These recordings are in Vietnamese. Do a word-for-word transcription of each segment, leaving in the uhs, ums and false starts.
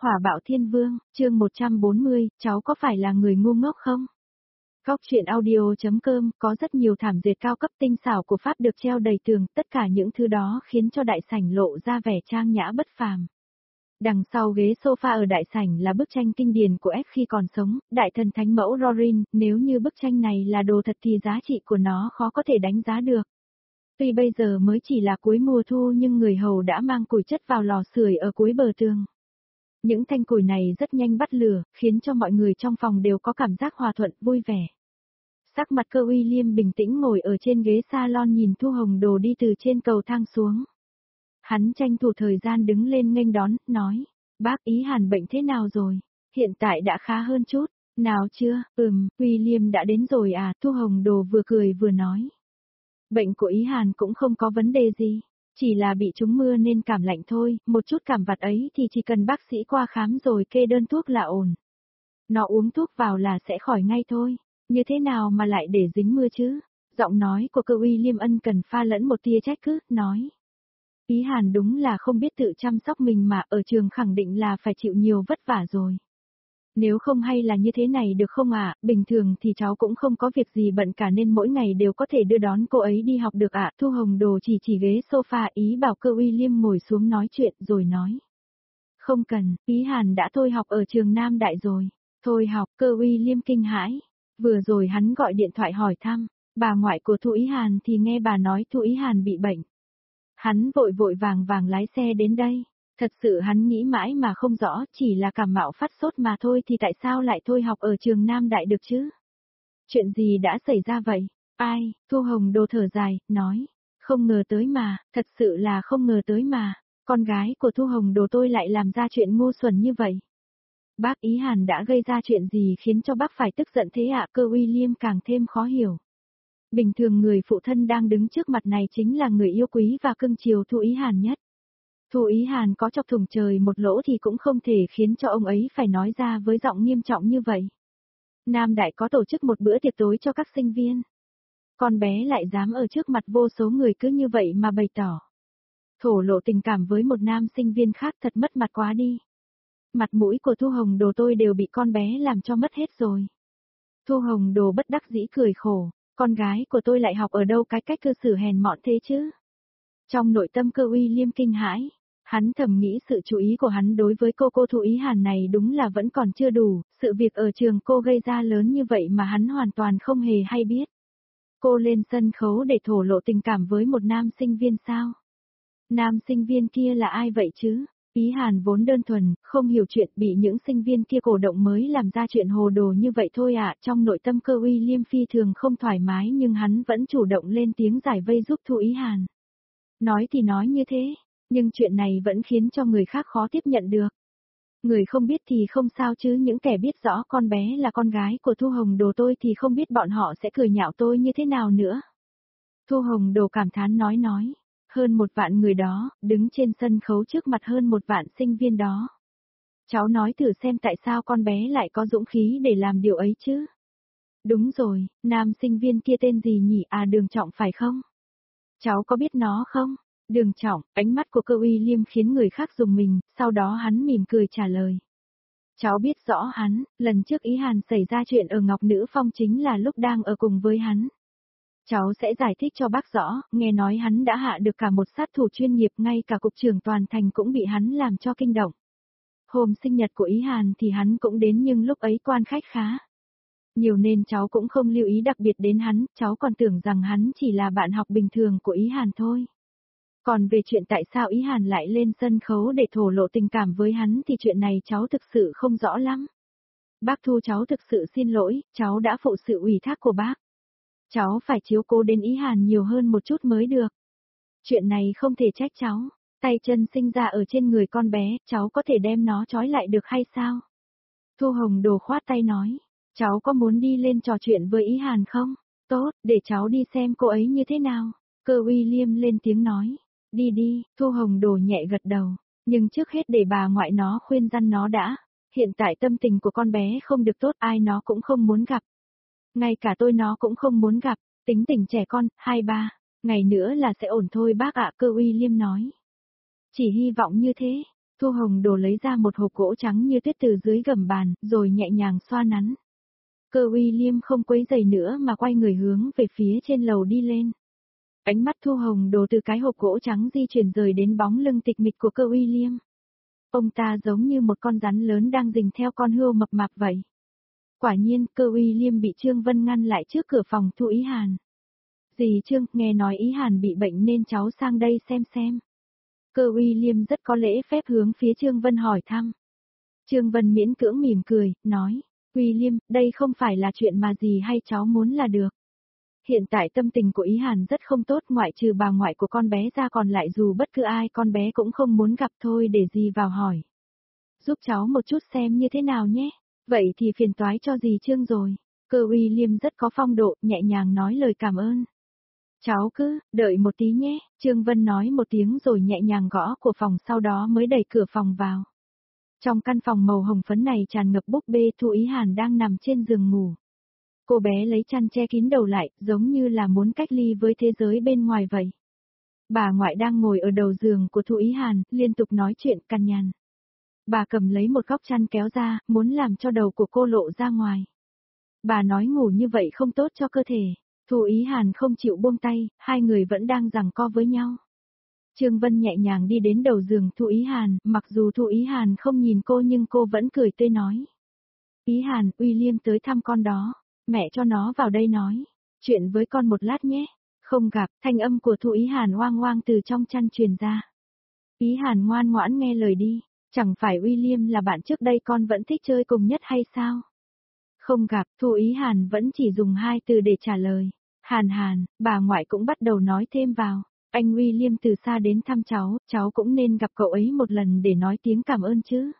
Hỏa bạo thiên vương, chương một trăm bốn mươi, cháu có phải là người ngu ngốc không? Góc truyện audio.com có rất nhiều thảm dệt cao cấp tinh xảo của Pháp được treo đầy tường, tất cả những thứ đó khiến cho đại sảnh lộ ra vẻ trang nhã bất phàm. Đằng sau ghế sofa ở đại sảnh là bức tranh kinh điển của F khi còn sống, đại thần thánh mẫu Rorin, nếu như bức tranh này là đồ thật thì giá trị của nó khó có thể đánh giá được. Tuy bây giờ mới chỉ là cuối mùa thu nhưng người hầu đã mang củi chất vào lò sưởi ở cuối bờ tường. Những thanh củi này rất nhanh bắt lửa, khiến cho mọi người trong phòng đều có cảm giác hòa thuận, vui vẻ. Sắc mặt cơ William bình tĩnh ngồi ở trên ghế salon nhìn Thu Hồng Đồ đi từ trên cầu thang xuống. Hắn tranh thủ thời gian đứng lên nghênh đón, nói, bác Ý Hàn bệnh thế nào rồi? Hiện tại đã khá hơn chút. Nào chưa? Ừm, William đã đến rồi à? Thu Hồng Đồ vừa cười vừa nói. Bệnh của Ý Hàn cũng không có vấn đề gì. Chỉ là bị trúng mưa nên cảm lạnh thôi, một chút cảm vặt ấy thì chỉ cần bác sĩ qua khám rồi kê đơn thuốc là ổn. Nó uống thuốc vào là sẽ khỏi ngay thôi, như thế nào mà lại để dính mưa chứ? Giọng nói của cơ William ân cần pha lẫn một tia trách cứ, nói. Ý Hàn đúng là không biết tự chăm sóc mình mà ở trường khẳng định là phải chịu nhiều vất vả rồi. Nếu không hay là như thế này được không ạ, à? Bình thường thì cháu cũng không có việc gì bận cả nên mỗi ngày đều có thể đưa đón cô ấy đi học được ạ. À? Thu Hồng Đồ chỉ chỉ ghế sofa ý bảo cơ William ngồi xuống nói chuyện rồi nói. Không cần, Ý Hàn đã thôi học ở trường Nam Đại rồi. Thôi học, cơ William kinh hãi. Vừa rồi hắn gọi điện thoại hỏi thăm, bà ngoại của Thu Ý Hàn thì nghe bà nói Thu Ý Hàn bị bệnh. Hắn vội vội vàng vàng lái xe đến đây. Thật sự hắn nghĩ mãi mà không rõ, chỉ là cảm mạo phát sốt mà thôi thì tại sao lại thôi học ở trường Nam Đại được chứ? Chuyện gì đã xảy ra vậy? Ai? Thu Hồng Đồ thở dài, nói. Không ngờ tới mà, thật sự là không ngờ tới mà. Con gái của Thu Hồng Đồ tôi lại làm ra chuyện ngu xuẩn như vậy. Bác Ý Hàn đã gây ra chuyện gì khiến cho bác phải tức giận thế ạ? À? Cơ William càng thêm khó hiểu. Bình thường người phụ thân đang đứng trước mặt này chính là người yêu quý và cưng chiều Thu Ý Hàn nhất. Thu Ý Hàn có chọc thủng trời một lỗ thì cũng không thể khiến cho ông ấy phải nói ra với giọng nghiêm trọng như vậy. Nam Đại có tổ chức một bữa tiệc tối cho các sinh viên. Con bé lại dám ở trước mặt vô số người cứ như vậy mà bày tỏ. Thổ lộ tình cảm với một nam sinh viên khác thật mất mặt quá đi. Mặt mũi của Thu Hồng Đồ tôi đều bị con bé làm cho mất hết rồi. Thu Hồng Đồ bất đắc dĩ cười khổ, con gái của tôi lại học ở đâu cái cách cư xử hèn mọn thế chứ? Trong nội tâm cơ William kinh hãi. Hắn thầm nghĩ sự chú ý của hắn đối với cô cô Thu Ý Hàn này đúng là vẫn còn chưa đủ, sự việc ở trường cô gây ra lớn như vậy mà hắn hoàn toàn không hề hay biết. Cô lên sân khấu để thổ lộ tình cảm với một nam sinh viên sao? Nam sinh viên kia là ai vậy chứ? Ý Hàn vốn đơn thuần, không hiểu chuyện bị những sinh viên kia cổ động mới làm ra chuyện hồ đồ như vậy thôi ạ. À. Trong nội tâm cơ William phi thường không thoải mái nhưng hắn vẫn chủ động lên tiếng giải vây giúp Thu Ý Hàn. Nói thì nói như thế. Nhưng chuyện này vẫn khiến cho người khác khó tiếp nhận được. Người không biết thì không sao chứ những kẻ biết rõ con bé là con gái của Thu Hồng Đồ tôi thì không biết bọn họ sẽ cười nhạo tôi như thế nào nữa. Thu Hồng Đồ cảm thán nói nói, hơn một vạn người đó, đứng trên sân khấu trước mặt hơn một vạn sinh viên đó. Cháu nói thử xem tại sao con bé lại có dũng khí để làm điều ấy chứ. Đúng rồi, nam sinh viên kia tên gì nhỉ à Đường Trọng phải không? Cháu có biết nó không? Đường Trọng, ánh mắt của cơ William khiến người khác dùng mình, sau đó hắn mỉm cười trả lời. Cháu biết rõ hắn, lần trước Ý Hàn xảy ra chuyện ở Ngọc Nữ Phong chính là lúc đang ở cùng với hắn. Cháu sẽ giải thích cho bác rõ, nghe nói hắn đã hạ được cả một sát thủ chuyên nghiệp ngay cả cục trưởng toàn thành cũng bị hắn làm cho kinh động. Hôm sinh nhật của Ý Hàn thì hắn cũng đến nhưng lúc ấy quan khách khá nhiều nên cháu cũng không lưu ý đặc biệt đến hắn, cháu còn tưởng rằng hắn chỉ là bạn học bình thường của Ý Hàn thôi. Còn về chuyện tại sao Ý Hàn lại lên sân khấu để thổ lộ tình cảm với hắn thì chuyện này cháu thực sự không rõ lắm. Bác Thu cháu thực sự xin lỗi, cháu đã phụ sự ủy thác của bác. Cháu phải chiếu cố đến Ý Hàn nhiều hơn một chút mới được. Chuyện này không thể trách cháu, tay chân sinh ra ở trên người con bé, cháu có thể đem nó trói lại được hay sao? Thu Hồng Đồ khoát tay nói, cháu có muốn đi lên trò chuyện với Ý Hàn không? Tốt, để cháu đi xem cô ấy như thế nào. Cơ William lên tiếng nói. Đi đi, Thu Hồng Đồ nhẹ gật đầu, nhưng trước hết để bà ngoại nó khuyên răn nó đã, hiện tại tâm tình của con bé không được tốt ai nó cũng không muốn gặp. Ngay cả tôi nó cũng không muốn gặp, tính tình trẻ con, hai ba, ngày nữa là sẽ ổn thôi bác ạ cơ William nói. Chỉ hy vọng như thế, Thu Hồng Đồ lấy ra một hộp gỗ trắng như tuyết từ dưới gầm bàn, rồi nhẹ nhàng xoa nắn. Cơ William không quấy giày nữa mà quay người hướng về phía trên lầu đi lên. Ánh mắt Thu Hồng Đồ từ cái hộp gỗ trắng di chuyển rời đến bóng lưng tịch mịch của cơ William. Ông ta giống như một con rắn lớn đang rình theo con hươu mập mạp vậy. Quả nhiên, cơ William bị Trương Vân ngăn lại trước cửa phòng Thu Ý Hàn. Dì Trương, nghe nói Ý Hàn bị bệnh nên cháu sang đây xem xem. Cơ William rất có lễ phép hướng phía Trương Vân hỏi thăm. Trương Vân miễn cưỡng mỉm cười, nói, William, đây không phải là chuyện mà dì hay cháu muốn là được. Hiện tại tâm tình của Ý Hàn rất không tốt, ngoại trừ bà ngoại của con bé ra còn lại dù bất cứ ai con bé cũng không muốn gặp, thôi để dì vào hỏi. Giúp cháu một chút xem như thế nào nhé. Vậy thì phiền toái cho dì Trương rồi. Cơ William rất có phong độ, nhẹ nhàng nói lời cảm ơn. Cháu cứ, đợi một tí nhé, Trương Vân nói một tiếng rồi nhẹ nhàng gõ của phòng, sau đó mới đẩy cửa phòng vào. Trong căn phòng màu hồng phấn này tràn ngập búp bê Thu Ý Hàn đang nằm trên giường ngủ. Cô bé lấy chăn che kín đầu lại, giống như là muốn cách ly với thế giới bên ngoài vậy. Bà ngoại đang ngồi ở đầu giường của Thu Ý Hàn, liên tục nói chuyện cằn nhằn. Bà cầm lấy một góc chăn kéo ra, muốn làm cho đầu của cô lộ ra ngoài. Bà nói ngủ như vậy không tốt cho cơ thể. Thu Ý Hàn không chịu buông tay, hai người vẫn đang giằng co với nhau. Trương Vân nhẹ nhàng đi đến đầu giường Thu Ý Hàn, mặc dù Thu Ý Hàn không nhìn cô nhưng cô vẫn cười tươi nói. Ý Hàn, William tới thăm con đó, mẹ cho nó vào đây nói chuyện với con một lát nhé. Không gặp, thanh âm của Thu Ý Hàn oang oang từ trong chăn truyền ra. Ý Hàn ngoan ngoãn nghe lời đi, chẳng phải William là bạn trước đây con vẫn thích chơi cùng nhất hay sao? Không gặp, Thu Ý Hàn vẫn chỉ dùng hai từ để trả lời. Hàn Hàn, bà ngoại cũng bắt đầu nói thêm vào. Anh William từ xa đến thăm cháu, cháu cũng nên gặp cậu ấy một lần để nói tiếng cảm ơn chứ.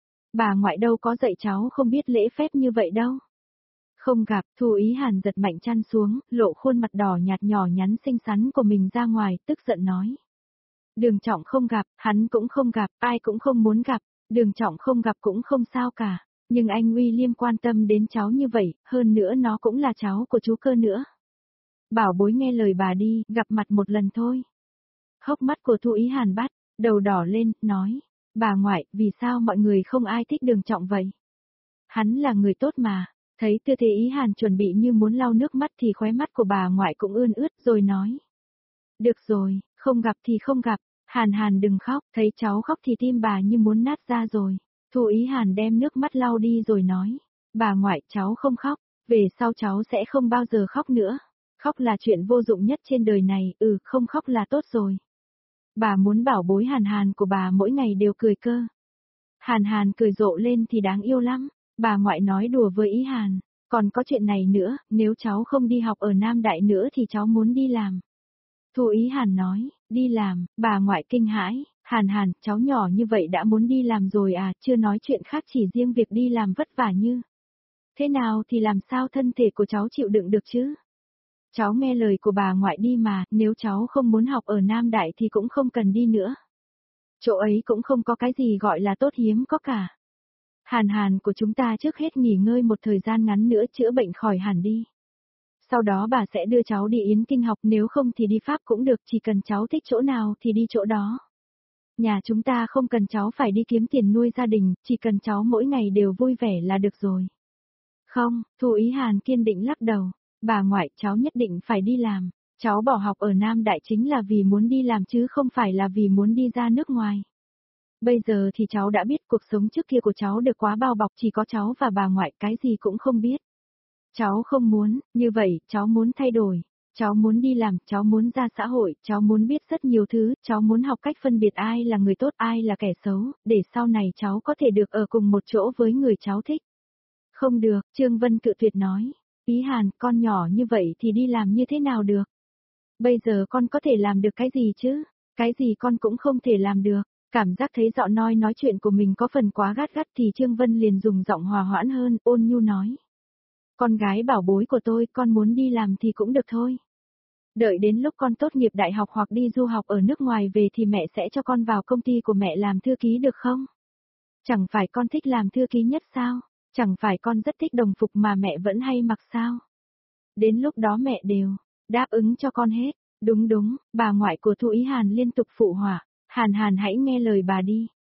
Bà ngoại đâu có dạy cháu không biết lễ phép như vậy đâu. Không gặp, Thu Ý Hàn giật mạnh chăn xuống, lộ khuôn mặt đỏ nhạt nhỏ nhắn xinh xắn của mình ra ngoài, tức giận nói. Đường Trọng không gặp, hắn cũng không gặp, ai cũng không muốn gặp, Đường Trọng không gặp cũng không sao cả. Nhưng anh William quan tâm đến cháu như vậy, hơn nữa nó cũng là cháu của chú Cơ nữa. Bảo bối nghe lời bà đi, gặp mặt một lần thôi. Hốc mắt của Thu Ý Hàn bắt, đầu đỏ lên, nói. Bà ngoại, vì sao mọi người không ai thích Đường Trọng vậy? Hắn là người tốt mà. Thấy tư thế Ý Hàn chuẩn bị như muốn lau nước mắt thì khóe mắt của bà ngoại cũng ươn ướt rồi nói. Được rồi, không gặp thì không gặp. Hàn Hàn đừng khóc, thấy cháu khóc thì tim bà như muốn nát ra rồi. Thu Ý Hàn đem nước mắt lau đi rồi nói. Bà ngoại, cháu không khóc, về sau cháu sẽ không bao giờ khóc nữa. Khóc là chuyện vô dụng nhất trên đời này, ừ, không khóc là tốt rồi. Bà muốn bảo bối Hàn Hàn của bà mỗi ngày đều cười cơ. Hàn Hàn cười rộ lên thì đáng yêu lắm. Bà ngoại nói đùa với Ý Hàn. Còn có chuyện này nữa, nếu cháu không đi học ở Nam Đại nữa thì cháu muốn đi làm. Thu Ý Hàn nói, đi làm, bà ngoại kinh hãi. Hàn Hàn, cháu nhỏ như vậy đã muốn đi làm rồi à, chưa nói chuyện khác chỉ riêng việc đi làm vất vả như. Thế nào thì làm sao thân thể của cháu chịu đựng được chứ? Cháu nghe lời của bà ngoại đi mà, nếu cháu không muốn học ở Nam Đại thì cũng không cần đi nữa. Chỗ ấy cũng không có cái gì gọi là tốt hiếm có cả. Hàn Hàn của chúng ta trước hết nghỉ ngơi một thời gian ngắn nữa chữa bệnh khỏi hẳn đi. Sau đó bà sẽ đưa cháu đi Yến Kinh học, nếu không thì đi Pháp cũng được, chỉ cần cháu thích chỗ nào thì đi chỗ đó. Nhà chúng ta không cần cháu phải đi kiếm tiền nuôi gia đình, chỉ cần cháu mỗi ngày đều vui vẻ là được rồi. Không, Thu Ý Hàn kiên định lắc đầu. Bà ngoại, cháu nhất định phải đi làm. Cháu bỏ học ở Nam Đại chính là vì muốn đi làm chứ không phải là vì muốn đi ra nước ngoài. Bây giờ thì cháu đã biết cuộc sống trước kia của cháu được quá bao bọc, chỉ có cháu và bà ngoại cái gì cũng không biết. Cháu không muốn, như vậy, cháu muốn thay đổi. Cháu muốn đi làm, cháu muốn ra xã hội, cháu muốn biết rất nhiều thứ, cháu muốn học cách phân biệt ai là người tốt, ai là kẻ xấu, để sau này cháu có thể được ở cùng một chỗ với người cháu thích. Không được, Trương Vân cự tuyệt nói. Ý Hàn, con nhỏ như vậy thì đi làm như thế nào được? Bây giờ con có thể làm được cái gì chứ? Cái gì con cũng không thể làm được. Cảm giác thấy giọng nói nói chuyện của mình có phần quá gắt gắt thì Trương Vân liền dùng giọng hòa hoãn hơn, ôn nhu nói. Con gái bảo bối của tôi, con muốn đi làm thì cũng được thôi. Đợi đến lúc con tốt nghiệp đại học hoặc đi du học ở nước ngoài về thì mẹ sẽ cho con vào công ty của mẹ làm thư ký được không? Chẳng phải con thích làm thư ký nhất sao? Chẳng phải con rất thích đồng phục mà mẹ vẫn hay mặc sao? Đến lúc đó mẹ đều đáp ứng cho con hết. Đúng đúng, bà ngoại của Thu Ý Hàn liên tục phụ họa. Hàn Hàn hãy nghe lời bà đi.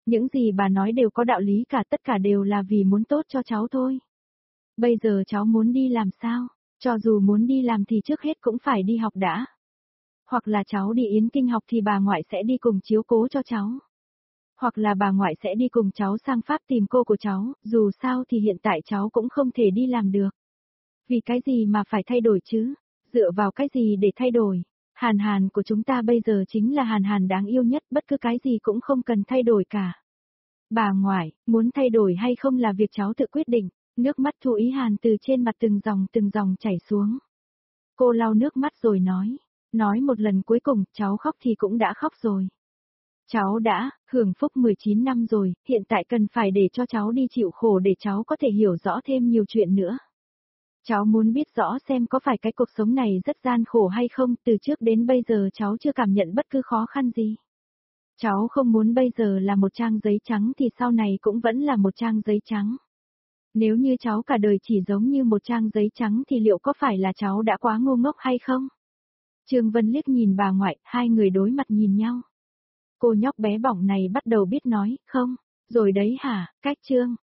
Những gì bà nói đều có đạo lý cả, tất cả đều là vì muốn tốt cho cháu thôi. Bây giờ cháu muốn đi làm sao? Cho dù muốn đi làm thì trước hết cũng phải đi học đã. Hoặc là cháu đi Yến Kinh học thì bà ngoại sẽ đi cùng chiếu cố cho cháu. Hoặc là bà ngoại sẽ đi cùng cháu sang Pháp tìm cô của cháu, dù sao thì hiện tại cháu cũng không thể đi làm được. Vì cái gì mà phải thay đổi chứ? Dựa vào cái gì để thay đổi? Hàn Hàn của chúng ta bây giờ chính là Hàn Hàn đáng yêu nhất, bất cứ cái gì cũng không cần thay đổi cả. Bà ngoại, muốn thay đổi hay không là việc cháu tự quyết định. Nước mắt Thu Ý Hàn từ trên mặt từng dòng từng dòng chảy xuống. Cô lau nước mắt rồi nói. Nói một lần cuối cùng, cháu khóc thì cũng đã khóc rồi. Cháu đã, hưởng phúc mười chín năm rồi, hiện tại cần phải để cho cháu đi chịu khổ để cháu có thể hiểu rõ thêm nhiều chuyện nữa. Cháu muốn biết rõ xem có phải cái cuộc sống này rất gian khổ hay không, từ trước đến bây giờ cháu chưa cảm nhận bất cứ khó khăn gì. Cháu không muốn bây giờ là một trang giấy trắng thì sau này cũng vẫn là một trang giấy trắng. Nếu như cháu cả đời chỉ giống như một trang giấy trắng thì liệu có phải là cháu đã quá ngu ngốc hay không? Trương Vân liếc nhìn bà ngoại, hai người đối mặt nhìn nhau. Cô nhóc bé bỏng này bắt đầu biết nói, không, rồi đấy hả, cách Trương.